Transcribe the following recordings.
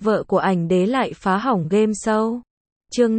vợ của ảnh đế lại phá hỏng game show. Chương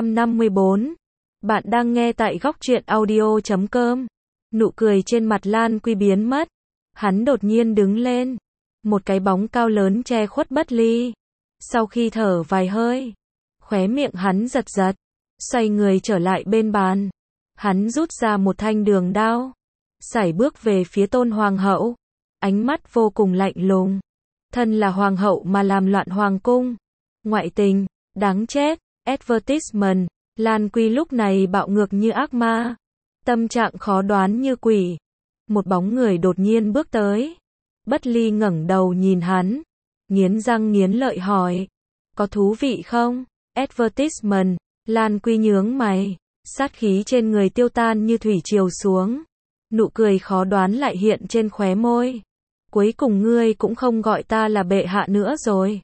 554. Bạn đang nghe tại góc truyện audio.com. Nụ cười trên mặt Lan Quy biến mất. Hắn đột nhiên đứng lên. Một cái bóng cao lớn che khuất Bất Ly. Sau khi thở vài hơi, khóe miệng hắn giật giật, xoay người trở lại bên bàn. Hắn rút ra một thanh đường đao, sải bước về phía Tôn Hoàng hậu, ánh mắt vô cùng lạnh lùng. Thân là hoàng hậu mà làm loạn hoàng cung, ngoại tình, đáng chết. Advertisement. Lan Quy lúc này bạo ngược như ác ma, tâm trạng khó đoán như quỷ. Một bóng người đột nhiên bước tới. Bất Ly ngẩng đầu nhìn hắn, nghiến răng nghiến lợi hỏi, có thú vị không? Advertisement. Lan Quy nhướng mày, sát khí trên người tiêu tan như thủy triều xuống. Nụ cười khó đoán lại hiện trên khóe môi. Cuối cùng ngươi cũng không gọi ta là bệ hạ nữa rồi.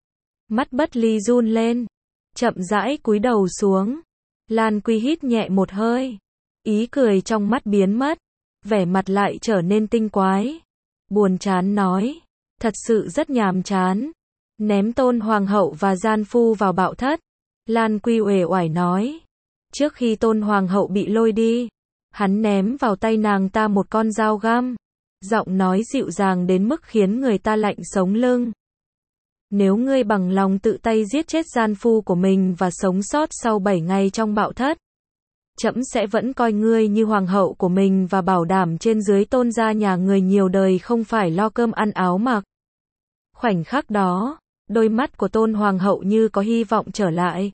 Mắt Bất Ly run lên, chậm rãi cúi đầu xuống. Lan Quy hít nhẹ một hơi, ý cười trong mắt biến mất, vẻ mặt lại trở nên tinh quái. Buồn chán nói, thật sự rất nhàm chán. Ném Tôn Hoàng hậu và gian phu vào bạo thất. Lan Quy uể oải nói, trước khi Tôn Hoàng hậu bị lôi đi, hắn ném vào tay nàng ta một con dao găm. Giọng nói dịu dàng đến mức khiến người ta lạnh sống lưng. Nếu ngươi bằng lòng tự tay giết chết gian phu của mình và sống sót sau 7 ngày trong bạo thất, trẫm sẽ vẫn coi ngươi như hoàng hậu của mình và bảo đảm trên dưới Tôn gia nhà người nhiều đời không phải lo cơm ăn áo mặc. Khoảnh khắc đó, đôi mắt của Tôn Hoàng hậu như có hy vọng trở lại.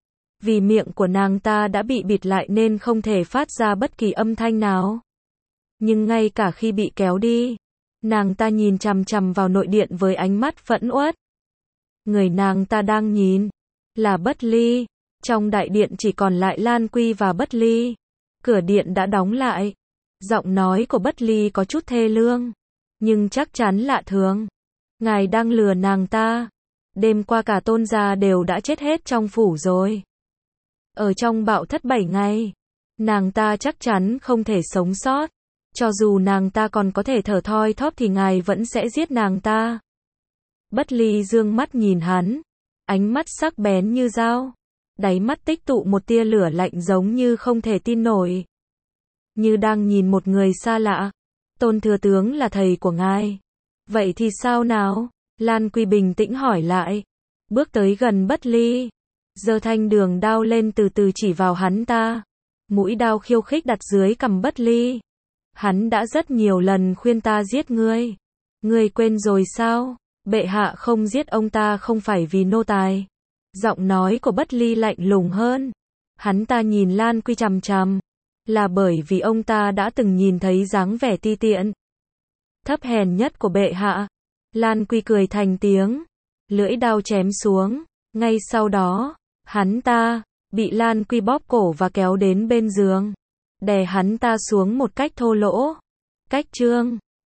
Vì miệng của nàng ta đã bị bịt lại nên không thể phát ra bất kỳ âm thanh nào. Nhưng ngay cả khi bị kéo đi, nàng ta nhìn chằm chằm vào nội điện với ánh mắt phẫn uất. Người nàng ta đang nhìn là Bất Ly. Trong đại điện chỉ còn lại Lan Quy và Bất Ly. Cửa điện đã đóng lại. Giọng nói của Bất Ly có chút thê lương, nhưng chắc chắn lạ thường. Ngài đang lừa nàng ta. Đêm qua cả Tôn gia đều đã chết hết trong phủ rồi. Ở trong bạo thất 7 ngày, nàng ta chắc chắn không thể sống sót. Cho dù nàng ta còn có thể thở thoi thóp thì ngài vẫn sẽ giết nàng ta. Bất Ly dương mắt nhìn hắn, ánh mắt sắc bén như dao, đáy mắt tích tụ một tia lửa lạnh giống như không thể tin nổi. Như đang nhìn một người xa lạ. Tôn thừa tướng là thầy của ngài. Vậy thì sao nào? Lan Quy bình tĩnh hỏi lại. Bước tới gần Bất Ly, giơ thanh đường đao lên từ từ chỉ vào hắn ta. Mũi đao khiêu khích đặt dưới cằm Bất Ly. Hắn đã rất nhiều lần khuyên ta giết ngươi. Ngươi quên rồi sao? Bệ hạ không giết ông ta không phải vì nô tài. Giọng nói của Bất Ly lạnh lùng hơn. Hắn ta nhìn Lan Quy chằm chằm, là bởi vì ông ta đã từng nhìn thấy dáng vẻ ti tiện, thấp hèn nhất của bệ hạ. Lan Quy cười thành tiếng, lưỡi đao chém xuống. Ngay sau đó, hắn ta bị Lan Quy bóp cổ và kéo đến bên giường, đè hắn ta xuống một cách thô lỗ. Cách chương